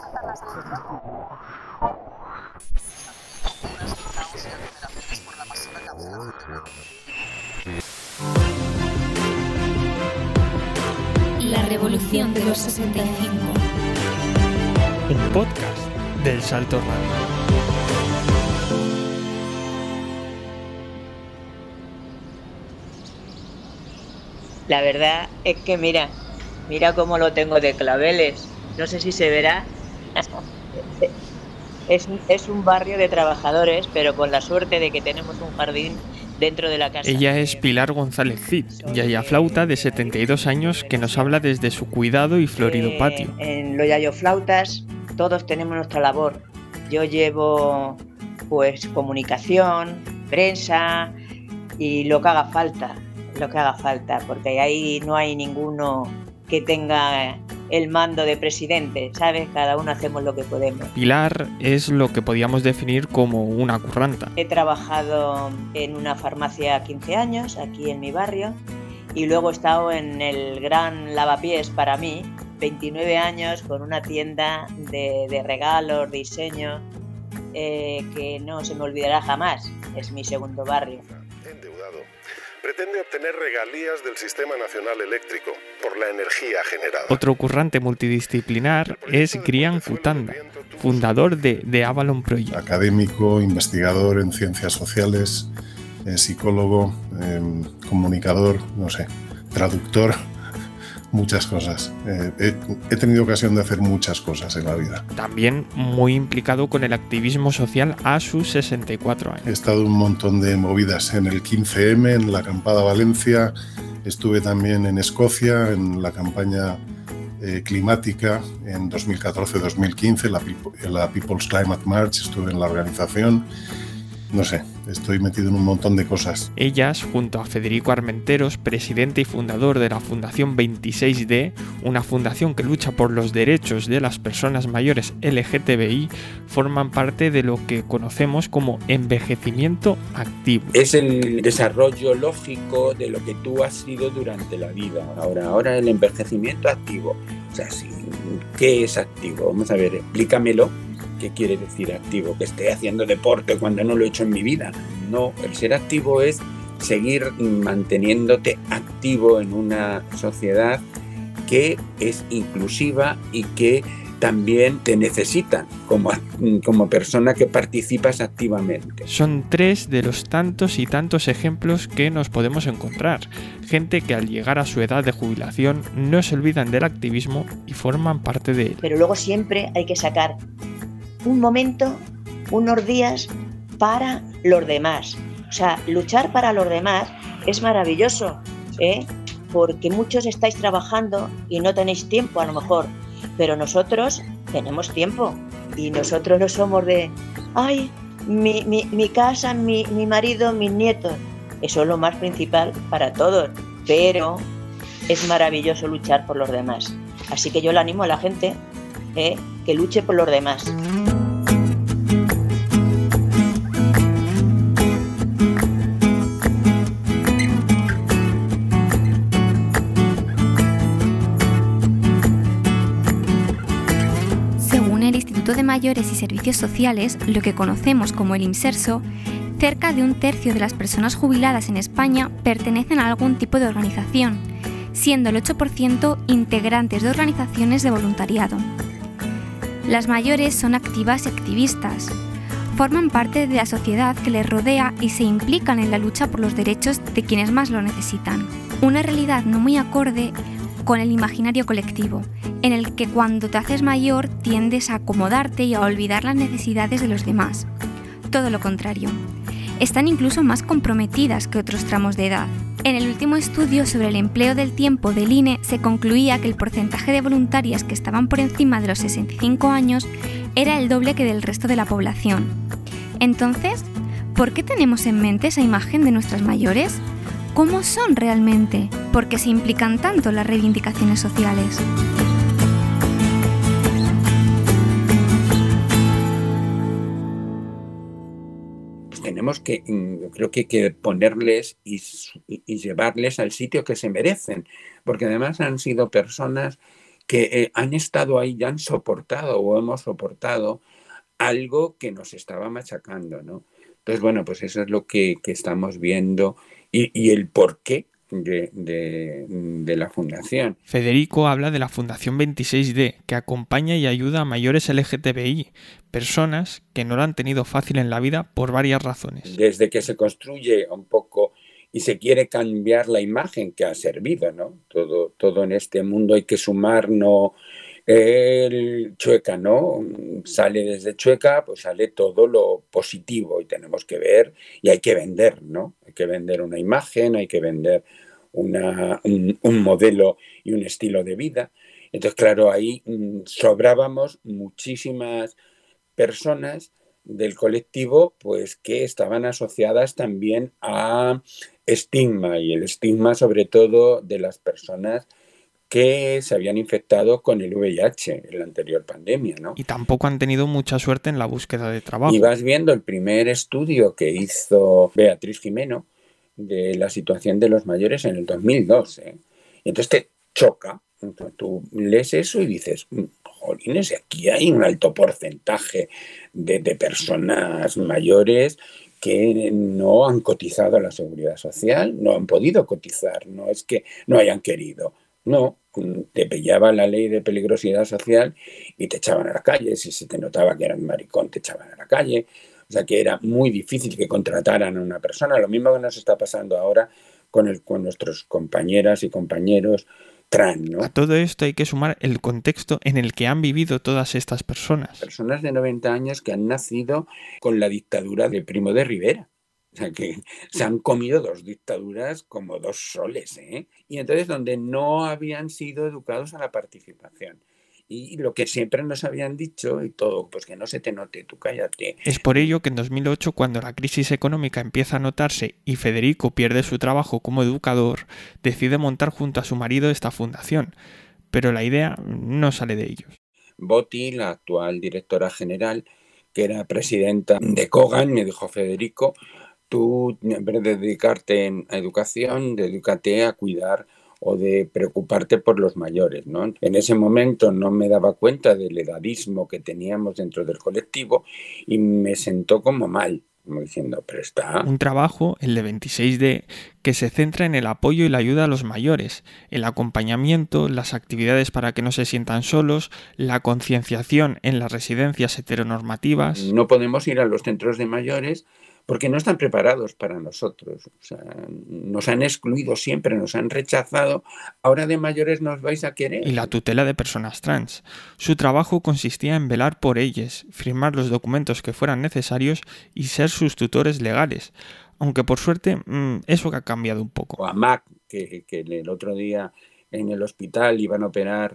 La revolución de los 65. Un podcast del Salto Radio. La verdad es que mira cómo lo tengo de claveles. No sé si se verá. Es un barrio de trabajadores, pero con la suerte de que tenemos un jardín dentro de la casa. Ella es Pilar González Cid, yaya flauta de 72 años que nos habla desde su cuidado y florido patio. En los yayoflautas todos tenemos nuestra labor. Yo llevo pues comunicación, prensa y lo que haga falta, porque ahí no hay ninguno que tenga el mando de presidente, ¿sabes? Cada uno hacemos lo que podemos. Pilar es lo que podíamos definir como una curranta. He trabajado en una farmacia 15 años, aquí en mi barrio, y luego he estado en el gran lavapiés para mí, 29 años, con una tienda de regalos, diseño, que no se me olvidará jamás. Es mi segundo barrio. Endeudado. Pretende obtener regalías del Sistema Nacional Eléctrico por la energía generada. Otro currante multidisciplinar es Grian Cutanda, fundador de Avalon Project. Académico, investigador en ciencias sociales, psicólogo, comunicador, no sé, traductor, muchas cosas. He tenido ocasión de hacer muchas cosas en la vida. También muy implicado con el activismo social a sus 64 años. He estado en un montón de movidas en el 15M, en la acampada Valencia, estuve también en Escocia, en la campaña climática en 2014-2015, la People's Climate March, estuve en la organización. No sé, estoy metido en un montón de cosas. Ellas, junto a Federico Armenteros, presidente y fundador de la Fundación 26D, una fundación que lucha por los derechos de las personas mayores LGTBI, forman parte de lo que conocemos como envejecimiento activo. Es el desarrollo lógico de lo que tú has sido durante la vida. Ahora el envejecimiento activo. O sea, ¿qué es activo? Vamos a ver, explícamelo. ¿Qué quiere decir activo? ¿Que esté haciendo deporte cuando no lo he hecho en mi vida? No, el ser activo es seguir manteniéndote activo en una sociedad que es inclusiva y que también te necesita como persona que participas activamente. Son 3 de los tantos y tantos ejemplos que nos podemos encontrar. Gente que al llegar a su edad de jubilación no se olvidan del activismo y forman parte de él. Pero luego siempre hay que sacar un momento, unos días para los demás. O sea, luchar para los demás es maravilloso, porque muchos estáis trabajando y no tenéis tiempo a lo mejor, pero nosotros tenemos tiempo y nosotros no somos de ¡ay! Mi casa, mi marido, mis nietos. Eso es lo más principal para todos, pero es maravilloso luchar por los demás. Así que yo le animo a la gente que luche por los demás. Según el Instituto de Mayores y Servicios Sociales, lo que conocemos como el IMSERSO, cerca de 1/3 de las personas jubiladas en España pertenecen a algún tipo de organización, siendo el 8% integrantes de organizaciones de voluntariado. Las mayores son activas y activistas. Forman parte de la sociedad que les rodea y se implican en la lucha por los derechos de quienes más lo necesitan. Una realidad no muy acorde con el imaginario colectivo, en el que cuando te haces mayor tiendes a acomodarte y a olvidar las necesidades de los demás. Todo lo contrario. Están incluso más comprometidas que otros tramos de edad. En el último estudio sobre el empleo del tiempo del INE se concluía que el porcentaje de voluntarias que estaban por encima de los 65 años era el doble que del resto de la población. Entonces, ¿por qué tenemos en mente esa imagen de nuestras mayores? ¿Cómo son realmente? ¿Por qué se implican tanto en las reivindicaciones sociales? Tenemos que, yo creo que hay que ponerles y llevarles al sitio que se merecen, porque además han sido personas que han estado ahí y han soportado o hemos soportado algo que nos estaba machacando, ¿no? Entonces, bueno, pues eso es lo que estamos viendo y el porqué de la fundación. Federico habla de la Fundación 26D, que acompaña y ayuda a mayores LGTBI, personas que no lo han tenido fácil en la vida por varias razones. Desde que se construye un poco y se quiere cambiar la imagen que ha servido, ¿no? Todo en este mundo hay que sumar, no el Chueca, ¿no? Sale desde Chueca, pues sale todo lo positivo y tenemos que ver y hay que vender, ¿no? Hay que vender una imagen, hay que vender un modelo y un estilo de vida. Entonces, claro, ahí sobrábamos muchísimas personas del colectivo, pues que estaban asociadas también a estigma, y el estigma sobre todo de las personas que se habían infectado con el VIH en la anterior pandemia, ¿no? Y tampoco han tenido mucha suerte en la búsqueda de trabajo. Y vas viendo el primer estudio que hizo Beatriz Jimeno de la situación de los mayores en el 2002, ¿eh? Y entonces te choca. Entonces, tú lees eso y dices, jolines, aquí hay un alto porcentaje de personas mayores que no han cotizado a la Seguridad Social, no han podido cotizar, no es que no hayan querido. No, te pillaba la ley de peligrosidad social y te echaban a la calle. Si se te notaba que eras maricón, te echaban a la calle. O sea que era muy difícil que contrataran a una persona. Lo mismo que nos está pasando ahora con nuestros compañeras y compañeros trans, ¿no? A todo esto hay que sumar el contexto en el que han vivido todas estas personas. Personas de 90 años que han nacido con la dictadura de Primo de Rivera. O sea, que se han comido 2 dictaduras como 2 soles, ¿eh? Y entonces donde no habían sido educados a la participación. Y lo que siempre nos habían dicho y todo, pues que no se te note, tú cállate. Es por ello que en 2008, cuando la crisis económica empieza a notarse y Federico pierde su trabajo como educador, decide montar junto a su marido esta fundación. Pero la idea no sale de ellos. Botti, la actual directora general, que era presidenta de Kogan, me dijo: Federico, tú, en vez de dedicarte a educación, dedícate a cuidar o de preocuparte por los mayores, ¿no? En ese momento no me daba cuenta del edadismo que teníamos dentro del colectivo y me sentó como mal, como diciendo, pero está... Un trabajo, el de 26D, que se centra en el apoyo y la ayuda a los mayores, el acompañamiento, las actividades para que no se sientan solos, la concienciación en las residencias heteronormativas. No podemos ir a los centros de mayores porque no están preparados para nosotros. O sea, nos han excluido siempre, nos han rechazado. Ahora de mayores nos vais a querer. Y la tutela de personas trans. Su trabajo consistía en velar por ellas, firmar los documentos que fueran necesarios y ser sus tutores legales. Aunque por suerte eso ha cambiado un poco. O a Mac, que el otro día en el hospital iban a operar...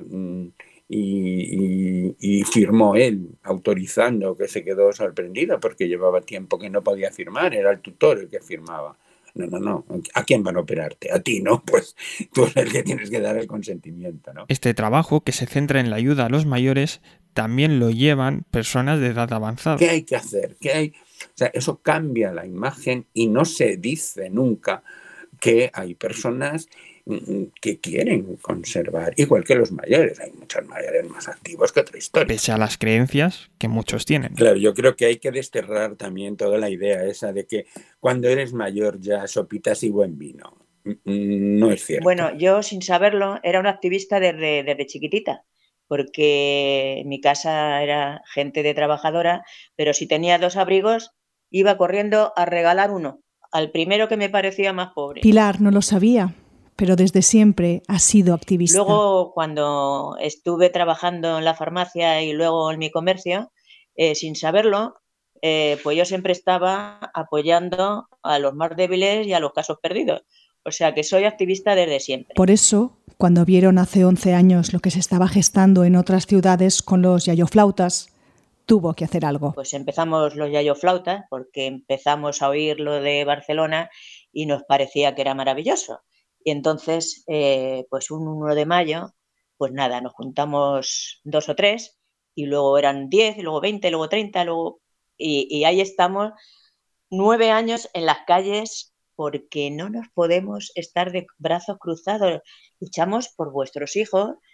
Y firmó él, autorizando, que se quedó sorprendido porque llevaba tiempo que no podía firmar, era el tutor el que firmaba. No, ¿a quién van a operarte? A ti, ¿no? Pues tú eres el que tienes que dar el consentimiento, ¿no? Este trabajo, que se centra en la ayuda a los mayores, también lo llevan personas de edad avanzada. ¿Qué hay que hacer? O sea, eso cambia la imagen y no se dice nunca que hay personas que quieren conservar, igual que los mayores. Hay muchos mayores más activos que otra historia. Pese a las creencias que muchos tienen. Claro, yo creo que hay que desterrar también toda la idea esa de que cuando eres mayor ya sopitas y buen vino. No es cierto. Bueno, yo sin saberlo era una activista desde chiquitita, porque mi casa era gente de trabajadora, pero si tenía 2 abrigos iba corriendo a regalar uno al primero que me parecía más pobre. Pilar no lo sabía, pero desde siempre ha sido activista. Luego, cuando estuve trabajando en la farmacia y luego en mi comercio, sin saberlo, pues yo siempre estaba apoyando a los más débiles y a los casos perdidos. O sea que soy activista desde siempre. Por eso, cuando vieron hace 11 años lo que se estaba gestando en otras ciudades con los yayoflautas, tuvo que hacer algo. Pues empezamos los yayoflautas porque empezamos a oír lo de Barcelona y nos parecía que era maravilloso. Y entonces, pues un 1 de mayo, pues nada, nos juntamos 2 o 3 y luego eran 10, y luego 20, luego 30, luego... Y ahí estamos 9 años en las calles porque no nos podemos estar de brazos cruzados. Luchamos por vuestros hijos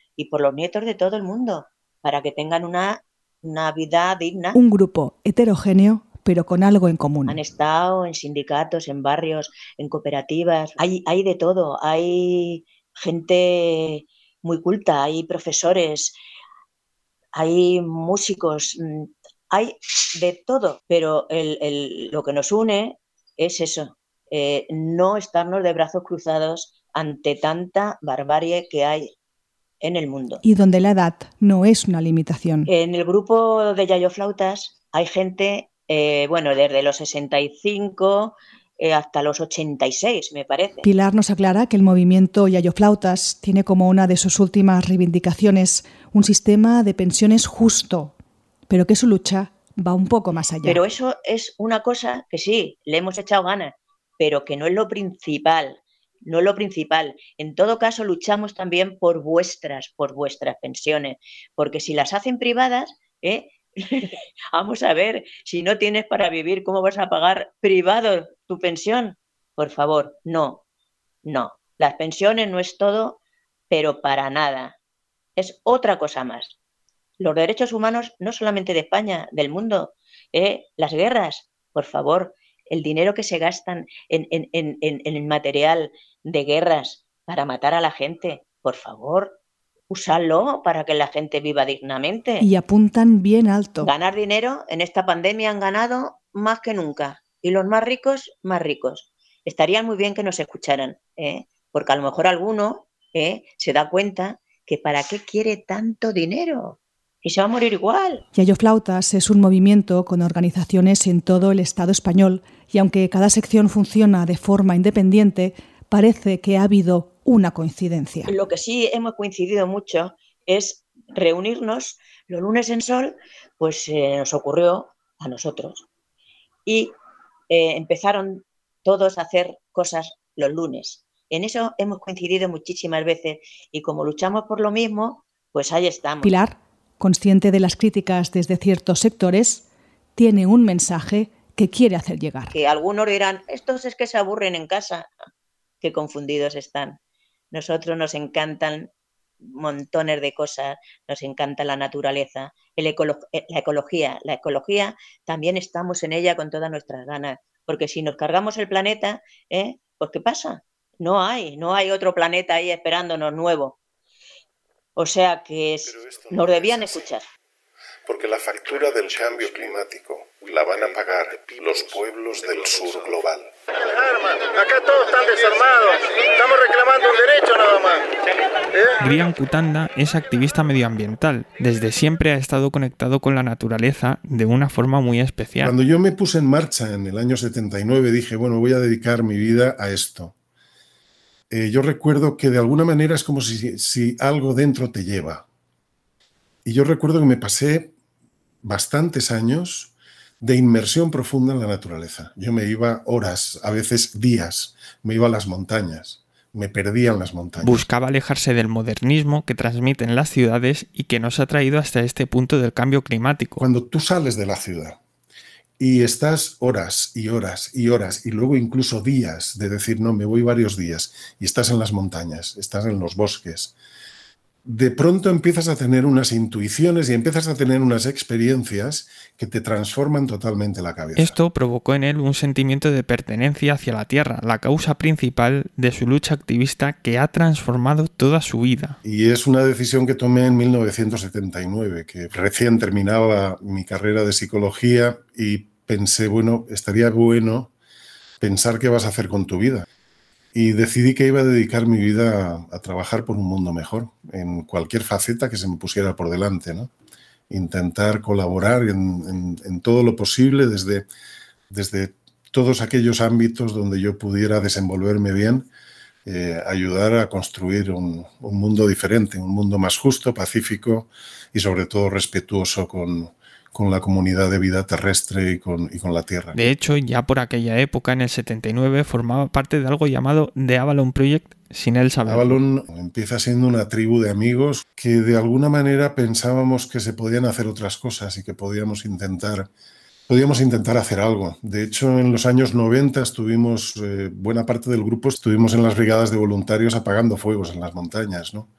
y por los nietos de todo el mundo, para que tengan una vida digna. Un grupo heterogéneo, pero con algo en común. Han estado en sindicatos, en barrios, en cooperativas, hay de todo, hay gente muy culta, hay profesores, hay músicos, hay de todo, pero lo que nos une es eso, no estarnos de brazos cruzados ante tanta barbarie que hay en el mundo. Y donde la edad no es una limitación. En el grupo de yayoflautas hay gente, desde los 65 hasta los 86, me parece. Pilar nos aclara que el movimiento yayoflautas tiene como una de sus últimas reivindicaciones un sistema de pensiones justo, pero que su lucha va un poco más allá. Pero eso es una cosa que sí, le hemos echado ganas, pero que no es lo principal. No es lo principal. En todo caso, luchamos también por vuestras pensiones, porque si las hacen privadas, vamos a ver, si no tienes para vivir, ¿cómo vas a pagar privado tu pensión? Por favor, no. Las pensiones no es todo, pero para nada. Es otra cosa más. Los derechos humanos, no solamente de España, del mundo, las guerras, por favor, el dinero que se gastan en el material de guerras para matar a la gente, por favor, úsalo para que la gente viva dignamente. Y apuntan bien alto. Ganar dinero en esta pandemia han ganado más que nunca. Y los más ricos, más ricos. Estaría muy bien que nos escucharan, porque a lo mejor alguno se da cuenta que para qué quiere tanto dinero. Y se va a morir igual. Yayoflautas es un movimiento con organizaciones en todo el Estado español y aunque cada sección funciona de forma independiente, parece que ha habido una coincidencia. Lo que sí hemos coincidido mucho es reunirnos los lunes en Sol, pues nos ocurrió a nosotros. Y empezaron todos a hacer cosas los lunes. En eso hemos coincidido muchísimas veces y como luchamos por lo mismo, pues ahí estamos. Pilar, consciente de las críticas desde ciertos sectores, tiene un mensaje que quiere hacer llegar. Que algunos dirán, estos es que se aburren en casa. Qué confundidos están. Nosotros nos encantan montones de cosas, nos encanta la naturaleza, la ecología también estamos en ella con todas nuestras ganas, porque si nos cargamos el planeta, pues ¿qué pasa? No hay otro planeta ahí esperándonos nuevo. O sea que nos debían escuchar. Porque la factura del cambio climático la van a pagar los pueblos del sur global. Acá todos están desarmados, estamos reclamando un derecho nada más. Grian Kutanda es activista medioambiental. Desde siempre ha estado conectado con la naturaleza de una forma muy especial. Cuando yo me puse en marcha en el año 79 dije, bueno, voy a dedicar mi vida a esto. Yo recuerdo que de alguna manera es como si algo dentro te lleva. Y yo recuerdo que me pasé bastantes años de inmersión profunda en la naturaleza. Yo me iba horas, a veces días, me iba a las montañas, me perdía en las montañas. Buscaba alejarse del modernismo que transmiten las ciudades y que nos ha traído hasta este punto del cambio climático. Cuando tú sales de la ciudad y estás horas y horas y horas y luego incluso días de decir, no, me voy varios días y estás en las montañas, estás en los bosques, de pronto empiezas a tener unas intuiciones y empiezas a tener unas experiencias que te transforman totalmente la cabeza. Esto provocó en él un sentimiento de pertenencia hacia la tierra, la causa principal de su lucha activista que ha transformado toda su vida. Y es una decisión que tomé en 1979, que recién terminaba mi carrera de psicología y pensé, bueno, estaría bueno pensar qué vas a hacer con tu vida. Y decidí que iba a dedicar mi vida a trabajar por un mundo mejor, en cualquier faceta que se me pusiera por delante, ¿no? Intentar colaborar en todo lo posible desde todos aquellos ámbitos donde yo pudiera desenvolverme bien, ayudar a construir un mundo diferente, un mundo más justo, pacífico y sobre todo respetuoso con la comunidad de vida terrestre y con la Tierra. De hecho, ya por aquella época, en el 79, formaba parte de algo llamado The Avalon Project, sin él saberlo. Avalon empieza siendo una tribu de amigos que de alguna manera pensábamos que se podían hacer otras cosas y que podíamos intentar hacer algo. De hecho, en los años 90 estuvimos, buena parte del grupo estuvimos en las brigadas de voluntarios apagando fuegos en las montañas, ¿no?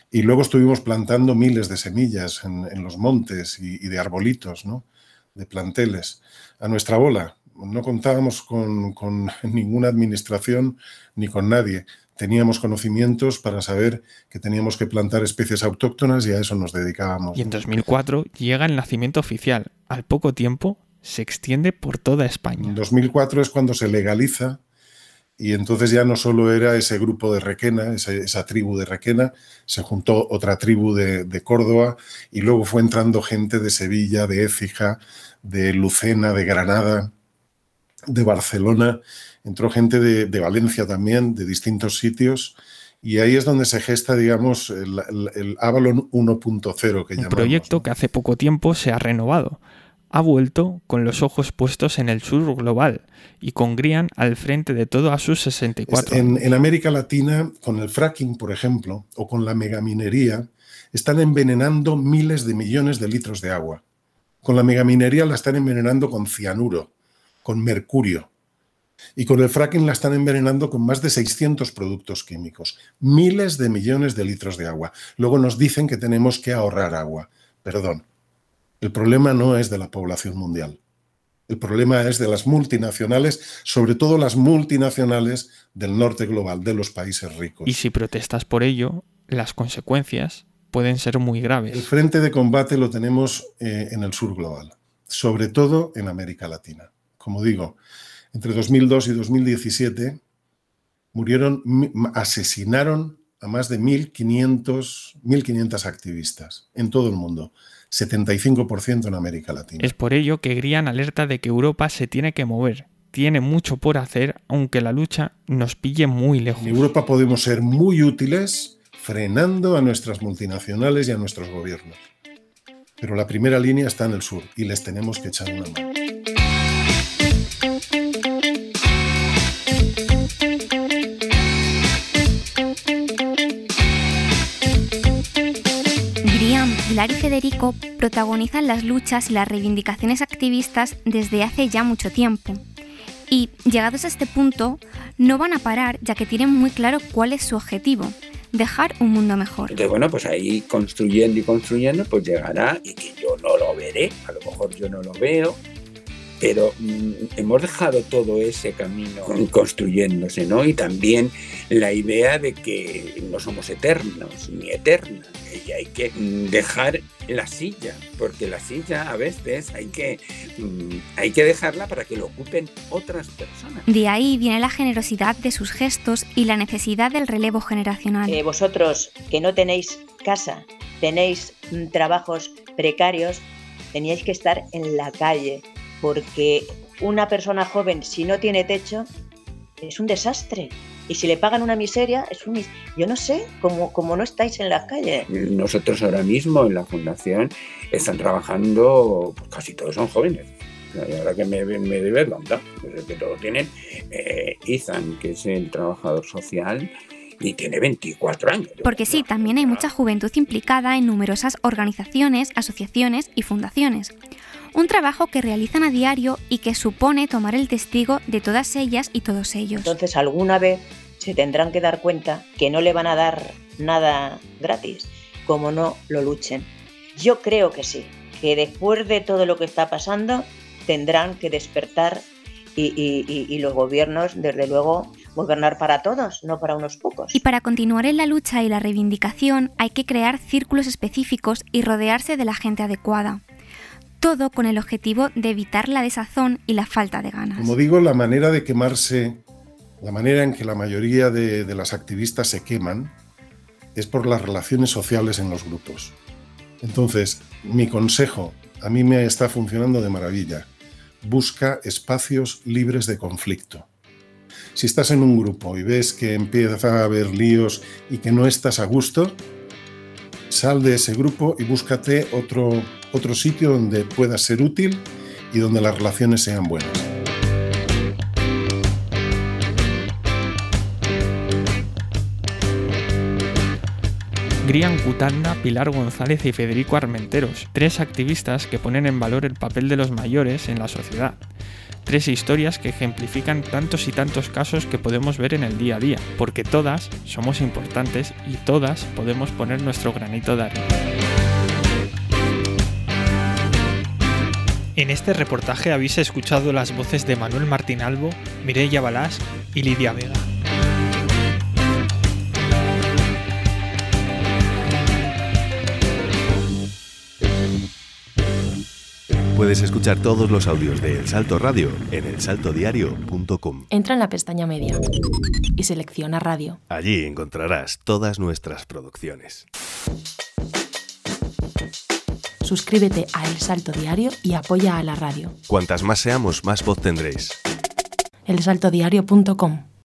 Y luego estuvimos plantando miles de semillas en los montes y de arbolitos, ¿no? De planteles. A nuestra bola. No contábamos con ninguna administración ni con nadie. Teníamos conocimientos para saber que teníamos que plantar especies autóctonas y a eso nos dedicábamos. Y en 2004 llega el nacimiento oficial. Al poco tiempo se extiende por toda España. En 2004 es cuando se legaliza y entonces ya no solo era ese grupo de Requena, esa tribu de Requena, se juntó otra tribu de Córdoba y luego fue entrando gente de Sevilla, de Écija, de Lucena, de Granada, de Barcelona, entró gente de Valencia también, de distintos sitios, y ahí es donde se gesta, digamos, el Avalon 1.0 que llamamos. Un proyecto que hace poco tiempo se ha renovado. Ha vuelto con los ojos puestos en el sur global y con Grian al frente de todo a sus 64 años. En América Latina, con el fracking, por ejemplo, o con la megaminería, están envenenando miles de millones de litros de agua. Con la megaminería la están envenenando con cianuro, con mercurio. Y con el fracking la están envenenando con más de 600 productos químicos. Miles de millones de litros de agua. Luego nos dicen que tenemos que ahorrar agua. Perdón. El problema no es de la población mundial. El problema es de las multinacionales, sobre todo las multinacionales del norte global, de los países ricos. Y si protestas por ello, las consecuencias pueden ser muy graves. El frente de combate lo tenemos en el sur global, sobre todo en América Latina. Como digo, entre 2002 y 2017 asesinaron a más de 1.500 activistas en todo el mundo, 75% en América Latina. Es por ello que Grian alerta de que Europa se tiene que mover, tiene mucho por hacer, aunque la lucha nos pille muy lejos. En Europa podemos ser muy útiles frenando a nuestras multinacionales y a nuestros gobiernos. Pero la primera línea está en el sur y les tenemos que echar una mano. Pilar y Federico protagonizan las luchas y las reivindicaciones activistas desde hace ya mucho tiempo. Y, llegados a este punto, no van a parar ya que tienen muy claro cuál es su objetivo: dejar un mundo mejor. Entonces, bueno, pues ahí construyendo y construyendo, pues llegará, y que yo no lo veré, a lo mejor yo no lo veo, pero hemos dejado todo ese camino construyéndose, ¿no? Y también la idea de que no somos eternos ni eternas, y hay que dejar la silla, porque la silla a veces hay que dejarla para que lo ocupen otras personas. De ahí viene la generosidad de sus gestos y la necesidad del relevo generacional. Vosotros que no tenéis casa, tenéis trabajos precarios, teníais que estar en la calle, porque una persona joven, si no tiene techo, es un desastre. Y si le pagan una miseria, yo no sé, como no estáis en las calles. Nosotros ahora mismo en la Fundación están trabajando, pues casi todos son jóvenes. Y ahora que me debe contar, que todos tienen. Ethan, que es el trabajador social, y tiene 24 años. Porque sí, también hay mucha juventud implicada en numerosas organizaciones, asociaciones y fundaciones. Un trabajo que realizan a diario y que supone tomar el testigo de todas ellas y todos ellos. Entonces, alguna vez se tendrán que dar cuenta que no le van a dar nada gratis, como no lo luchen. Yo creo que sí, que después de todo lo que está pasando, tendrán que despertar y los gobiernos, desde luego, gobernar para todos, no para unos pocos. Y para continuar en la lucha y la reivindicación hay que crear círculos específicos y rodearse de la gente adecuada. Todo con el objetivo de evitar la desazón y la falta de ganas. Como digo, la manera de quemarse, la manera en que la mayoría de las activistas se queman, es por las relaciones sociales en los grupos. Entonces, mi consejo, a mí me está funcionando de maravilla. Busca espacios libres de conflicto. Si estás en un grupo y ves que empieza a haber líos y que no estás a gusto, sal de ese grupo y búscate otro sitio donde puedas ser útil y donde las relaciones sean buenas. Grian Cutanda, Pilar González y Federico Armenteros, tres activistas que ponen en valor el papel de los mayores en la sociedad. 3 historias que ejemplifican tantos y tantos casos que podemos ver en el día a día, porque todas somos importantes y todas podemos poner nuestro granito de arena. En este reportaje habéis escuchado las voces de Manuel Martín Albo, Mireia Balás y Lidia Vega. Puedes escuchar todos los audios de El Salto Radio en elsaltodiario.com. Entra en la pestaña Media y selecciona Radio. Allí encontrarás todas nuestras producciones. Suscríbete a El Salto Diario y apoya a la radio. Cuantas más seamos, más voz tendréis. elsaltodiario.com